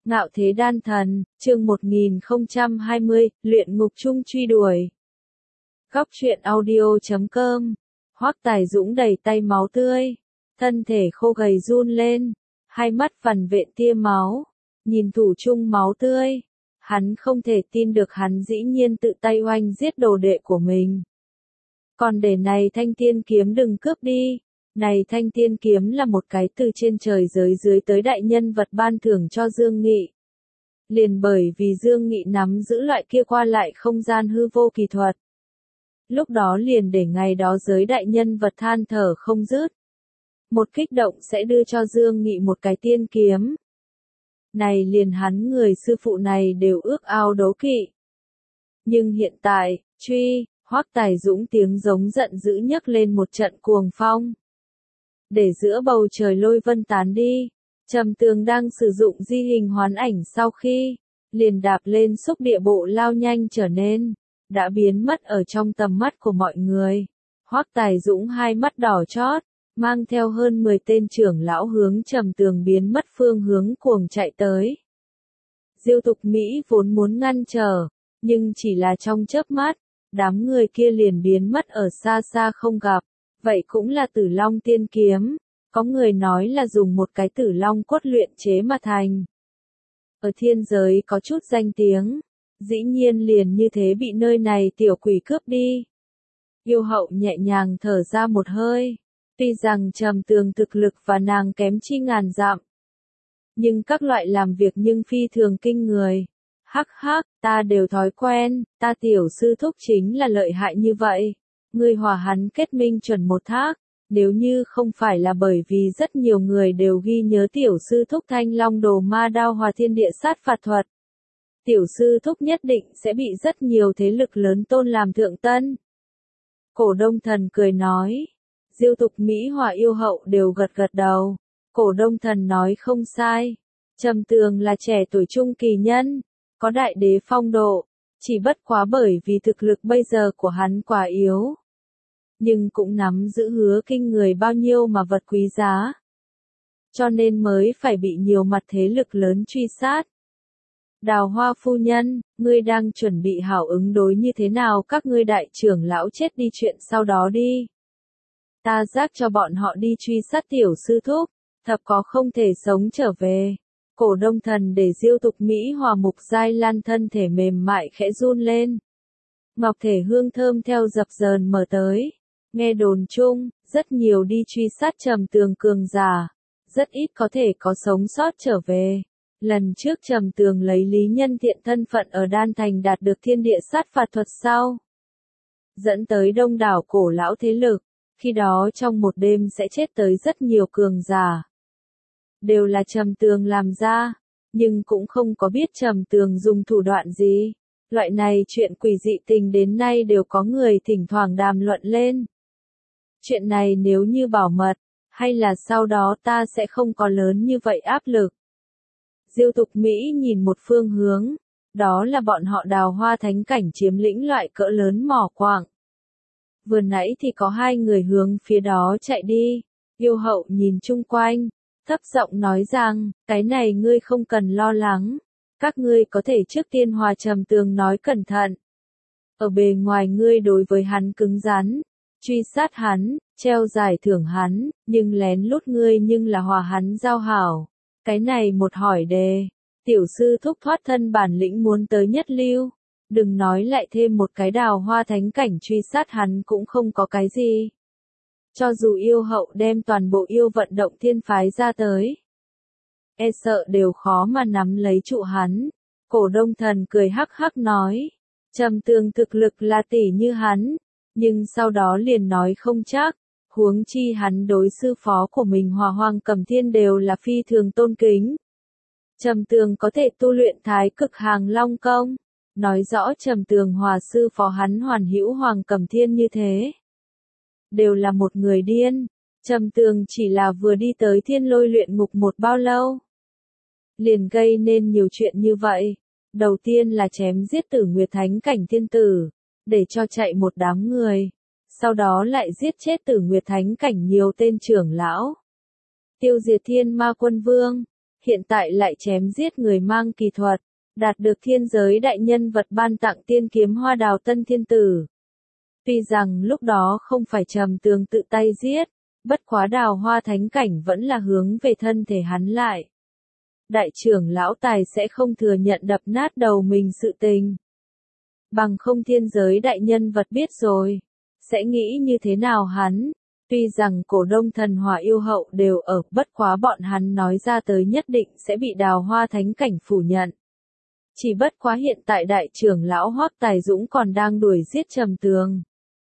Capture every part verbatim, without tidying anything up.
Ngạo thế đan thần, chương một nghìn không trăm hai mươi, luyện ngục chung truy đuổi. Góc truyện audio chấm com. Hoắc Tài Dũng đầy tay máu tươi, thân thể khô gầy run lên, hai mắt vằn vện tia máu, nhìn thủ chung máu tươi, hắn không thể tin được hắn dĩ nhiên tự tay oanh giết đồ đệ của mình. Còn để này thanh tiên kiếm đừng cướp đi. Này thanh tiên kiếm là một cái từ trên trời giới dưới tới đại nhân vật ban thưởng cho Dương Nghị. Liền bởi vì Dương Nghị nắm giữ loại kia qua lại không gian hư vô kỳ thuật. Lúc đó liền để ngày đó giới đại nhân vật than thở không dứt. Một kích động sẽ đưa cho Dương Nghị một cái tiên kiếm. Này liền hắn người sư phụ này đều ước ao đố kỵ. Nhưng hiện tại, truy, Hoắc Tài Dũng tiếng giống giận dữ nhấc lên một trận cuồng phong. Để giữa bầu trời lôi vân tán đi, Trầm Tường đang sử dụng di hình hoán ảnh sau khi, liền đạp lên xúc địa bộ lao nhanh trở nên, đã biến mất ở trong tầm mắt của mọi người. Hoắc Tài Dũng hai mắt đỏ chót, mang theo hơn mười tên trưởng lão hướng Trầm Tường biến mất phương hướng cuồng chạy tới. Diêu Tục Mỹ vốn muốn ngăn trở, nhưng chỉ là trong chớp mắt, đám người kia liền biến mất ở xa xa không gặp. Vậy cũng là Tử Long tiên kiếm, có người nói là dùng một cái Tử Long cốt luyện chế mà thành. Ở thiên giới có chút danh tiếng, dĩ nhiên liền như thế bị nơi này tiểu quỷ cướp đi. Yêu Hậu nhẹ nhàng thở ra một hơi, tuy rằng Trầm Tường thực lực và nàng kém chi ngàn dặm, nhưng các loại làm việc nhưng phi thường kinh người. Hắc hắc, ta đều thói quen, ta tiểu sư thúc chính là lợi hại như vậy. Ngươi hòa hắn kết minh chuẩn một thác, nếu như không phải là bởi vì rất nhiều người đều ghi nhớ tiểu sư thúc Thanh Long Đồ Ma Đao Hòa Thiên Địa Sát Phạt Thuật. Tiểu sư thúc nhất định sẽ bị rất nhiều thế lực lớn tôn làm thượng tân. Cổ Đông Thần cười nói, Diêu Tục Mỹ hòa Yêu Hậu đều gật gật đầu. Cổ Đông Thần nói không sai, Trầm Tường là trẻ tuổi trung kỳ nhân, có đại đế phong độ, chỉ bất quá bởi vì thực lực bây giờ của hắn quá yếu. Nhưng cũng nắm giữ hứa kinh người bao nhiêu mà vật quý giá. Cho nên mới phải bị nhiều mặt thế lực lớn truy sát. Đào Hoa phu nhân, ngươi đang chuẩn bị hảo ứng đối như thế nào các ngươi đại trưởng lão chết đi chuyện sau đó đi. Ta giác cho bọn họ đi truy sát tiểu sư thúc, thập có không thể sống trở về. Cổ Đông Thần để Diêu Tục Mỹ hòa Mục Giai Lan thân thể mềm mại khẽ run lên. Ngọc thể hương thơm theo dập dờn mở tới. Nghe đồn chung, rất nhiều đi truy sát Trầm Tường cường giả, rất ít có thể có sống sót trở về. Lần trước Trầm Tường lấy Lý Nhân Thiện thân phận ở Đan Thành đạt được thiên địa sát phạt thuật sau, dẫn tới đông đảo cổ lão thế lực, khi đó trong một đêm sẽ chết tới rất nhiều cường giả. Đều là Trầm Tường làm ra, nhưng cũng không có biết Trầm Tường dùng thủ đoạn gì. Loại này chuyện quỷ dị tình đến nay đều có người thỉnh thoảng đàm luận lên. Chuyện này nếu như bảo mật, hay là sau đó ta sẽ không có lớn như vậy áp lực. Diêu Tục Mỹ nhìn một phương hướng, đó là bọn họ Đào Hoa thánh cảnh chiếm lĩnh loại cỡ lớn mỏ quặng. Vừa nãy thì có hai người hướng phía đó chạy đi, Yêu Hậu nhìn chung quanh, thấp giọng nói rằng, cái này ngươi không cần lo lắng, các ngươi có thể trước tiên hòa Trầm Tường nói cẩn thận. Ở bề ngoài ngươi đối với hắn cứng rắn, truy sát hắn, treo giải thưởng hắn, nhưng lén lút ngươi nhưng là hòa hắn giao hảo. Cái này một hỏi đề, tiểu sư thúc thoát thân bản lĩnh muốn tới nhất lưu, đừng nói lại thêm một cái Đào Hoa thánh cảnh truy sát hắn cũng không có cái gì. Cho dù Yêu Hậu đem toàn bộ yêu vận động thiên phái ra tới, e sợ đều khó mà nắm lấy trụ hắn. Cổ Đông Thần cười hắc hắc nói, Trầm Tường thực lực là tỷ như hắn, nhưng sau đó liền nói không chắc, huống chi hắn đối sư phó của mình Hòa Hoàng Cầm Thiên đều là phi thường tôn kính. Trầm Tường có thể tu luyện Thái Cực Hàng Long công, nói rõ Trầm Tường hòa sư phó hắn Hoàn Hữu Hoàng Cầm Thiên như thế, đều là một người điên. Trầm Tường chỉ là vừa đi tới Thiên Lôi luyện ngục một bao lâu, liền gây nên nhiều chuyện như vậy. Đầu tiên là chém giết Tử Nguyệt Thánh cảnh thiên tử, để cho chạy một đám người. Sau đó lại giết chết Tử Nguyệt Thánh cảnh nhiều tên trưởng lão. Tiêu diệt Thiên Ma Quân Vương. hiện tại lại chém giết người mang kỳ thuật, đạt được thiên giới đại nhân vật ban tặng tiên kiếm hoa đào tân thiên tử. Tuy rằng lúc đó không phải Trầm Tường tự tay giết, bất quá đào hoa thánh cảnh vẫn là hướng về thân thể hắn lại. Đại trưởng lão Tài sẽ không thừa nhận đập nát đầu mình sự tình. Bằng không thiên giới đại nhân vật biết rồi, sẽ nghĩ như thế nào hắn. Tuy rằng cổ đông thần hỏa yêu hậu đều ở, bất quá bọn hắn nói ra tới nhất định sẽ bị đào hoa thánh cảnh phủ nhận. Chỉ bất quá hiện tại đại trưởng lão Hoắc Tài Dũng còn đang đuổi giết Trầm Tường.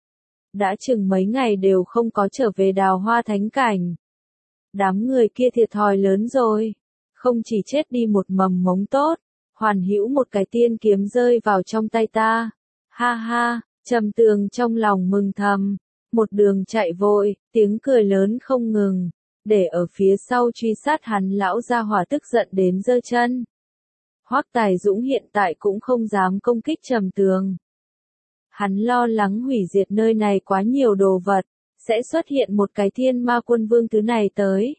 Đã chừng mấy ngày đều không có trở về đào hoa thánh cảnh. Đám người kia thiệt thòi lớn rồi. Không chỉ chết đi một mầm mống tốt, hoàn hữu một cái tiên kiếm rơi vào trong tay ta. Ha ha, Trầm Tường trong lòng mừng thầm. Một đường chạy vội, tiếng cười lớn không ngừng. Để ở phía sau truy sát hắn lão gia hỏa tức giận đến giơ chân. Hoắc Tài Dũng hiện tại cũng không dám công kích Trầm Tường. Hắn lo lắng hủy diệt nơi này quá nhiều đồ vật, sẽ xuất hiện một cái thiên ma quân vương thứ này tới.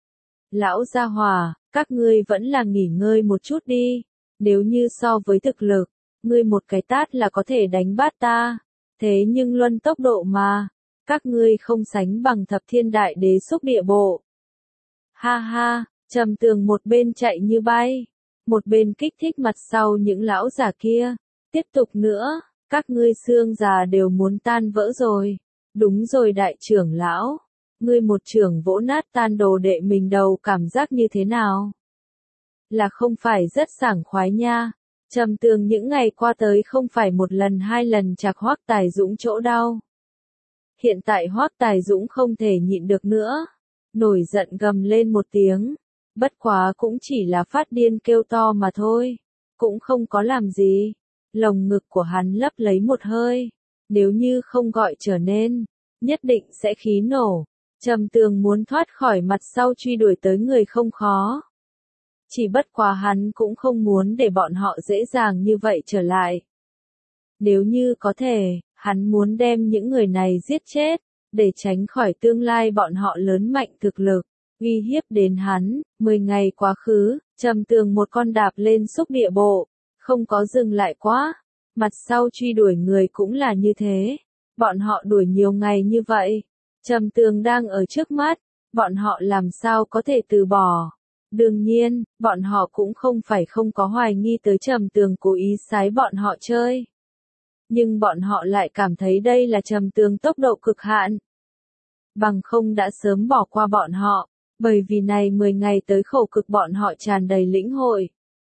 Lão gia hỏa, các ngươi vẫn là nghỉ ngơi một chút đi, nếu như so với thực lực, ngươi một cái tát là có thể đánh bát ta, thế nhưng luân tốc độ mà, các ngươi không sánh bằng thập thiên đại đế xúc địa bộ. Ha ha, Trầm Tường một bên chạy như bay, một bên kích thích mặt sau những lão già kia, tiếp tục nữa. Các ngươi xương già đều muốn tan vỡ rồi. Đúng rồi đại trưởng lão. Ngươi một trưởng vỗ nát tan đồ đệ mình đầu cảm giác như thế nào? Là không phải rất sảng khoái nha. Trầm Tường những ngày qua tới không phải một lần hai lần chạc Hoắc Tài Dũng chỗ đau. Hiện tại Hoắc Tài Dũng không thể nhịn được nữa. Nổi giận gầm lên một tiếng. Bất quá cũng chỉ là phát điên kêu to mà thôi. Cũng không có làm gì. Lồng ngực của hắn lấp lấy một hơi, nếu như không gọi trở nên, nhất định sẽ khí nổ. Trầm Tường muốn thoát khỏi mặt sau truy đuổi tới người không khó. Chỉ bất quá hắn cũng không muốn để bọn họ dễ dàng như vậy trở lại. Nếu như có thể, hắn muốn đem những người này giết chết, để tránh khỏi tương lai bọn họ lớn mạnh thực lực, uy hiếp đến hắn. Mười ngày quá khứ, Trầm Tường một con đạp lên xúc địa bộ. Không có dừng lại quá, mặt sau truy đuổi người cũng là như thế, bọn họ đuổi nhiều ngày như vậy, Trầm Tường đang ở trước mắt, bọn họ làm sao có thể từ bỏ. Đương nhiên, bọn họ cũng không phải không có hoài nghi tới Trầm Tường cố ý sái bọn họ chơi. Nhưng bọn họ lại cảm thấy đây là Trầm Tường tốc độ cực hạn. Bằng không đã sớm bỏ qua bọn họ, bởi vì này mười ngày tới khổ cực bọn họ tràn đầy lĩnh hội.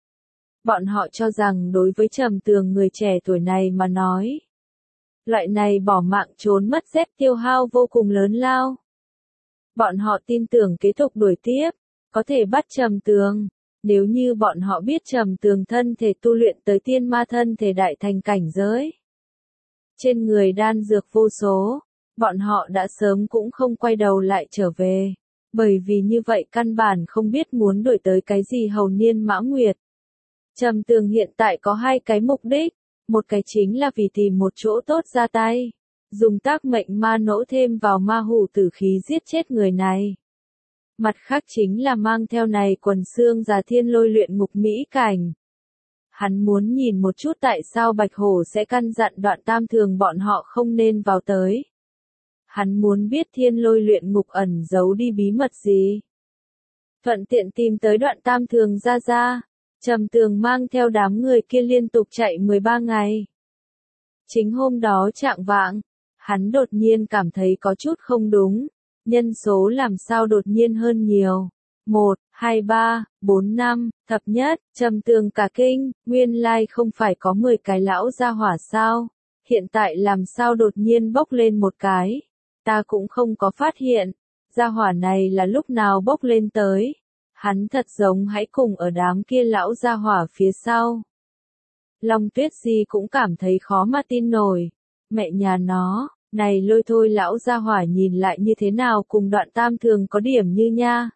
Bọn họ cho rằng đối với Trầm Tường người trẻ tuổi này mà nói, loại này bỏ mạng trốn mất dép tiêu hao vô cùng lớn lao. Bọn họ tin tưởng kế tục đuổi tiếp, có thể bắt Trầm Tường. Nếu như bọn họ biết Trầm Tường thân thể tu luyện tới tiên ma thân thể đại thành cảnh giới. Trên người đan dược vô số, bọn họ đã sớm cũng không quay đầu lại trở về. Bởi vì như vậy căn bản không biết muốn đuổi tới cái gì hầu niên mã nguyệt. Trầm Tường hiện tại có hai cái mục đích, một cái chính là vì tìm một chỗ tốt ra tay, dùng tác mệnh ma nỗ thêm vào ma hủ tử khí giết chết người này. Mặt khác chính là mang theo này quần xương già thiên lôi luyện ngục mỹ cảnh. Hắn muốn nhìn một chút tại sao Bạch Hổ sẽ căn dặn Đoạn Tam Thường bọn họ không nên vào tới. Hắn muốn biết thiên lôi luyện ngục ẩn giấu đi bí mật gì. Thuận tiện tìm tới Đoạn Tam Thường ra ra. Trầm Tường mang theo đám người kia liên tục chạy mười ba ngày. Chính hôm đó trạng vạng, hắn đột nhiên cảm thấy có chút không đúng, nhân số làm sao đột nhiên hơn nhiều. Một, hai, ba, bốn, năm, thập nhất, Trầm Tường cả kinh, nguyên lai không phải có mười cái lão gia hỏa sao, hiện tại làm sao đột nhiên bốc lên một cái, ta cũng không có phát hiện, gia hỏa này là lúc nào bốc lên tới. Hắn thật giống hãy cùng ở đám kia lão gia hỏa phía sau. Long Tuyết Di cũng cảm thấy khó mà tin nổi. Mẹ nhà nó, này lôi thôi lão gia hỏa nhìn lại như thế nào cùng Đoạn Tam Thường có điểm như nha.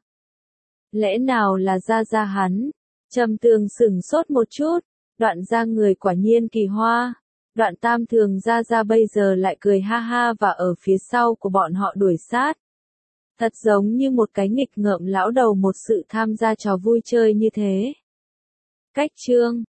Lẽ nào là gia gia hắn? Trầm Tường sửng sốt một chút, Đoạn gia người quả nhiên kỳ hoa. Đoạn Tam Thường gia gia bây giờ lại cười ha ha và ở phía sau của bọn họ đuổi sát. Thật giống như một cái nghịch ngợm lão đầu một sự tham gia trò vui chơi như thế. Cách chương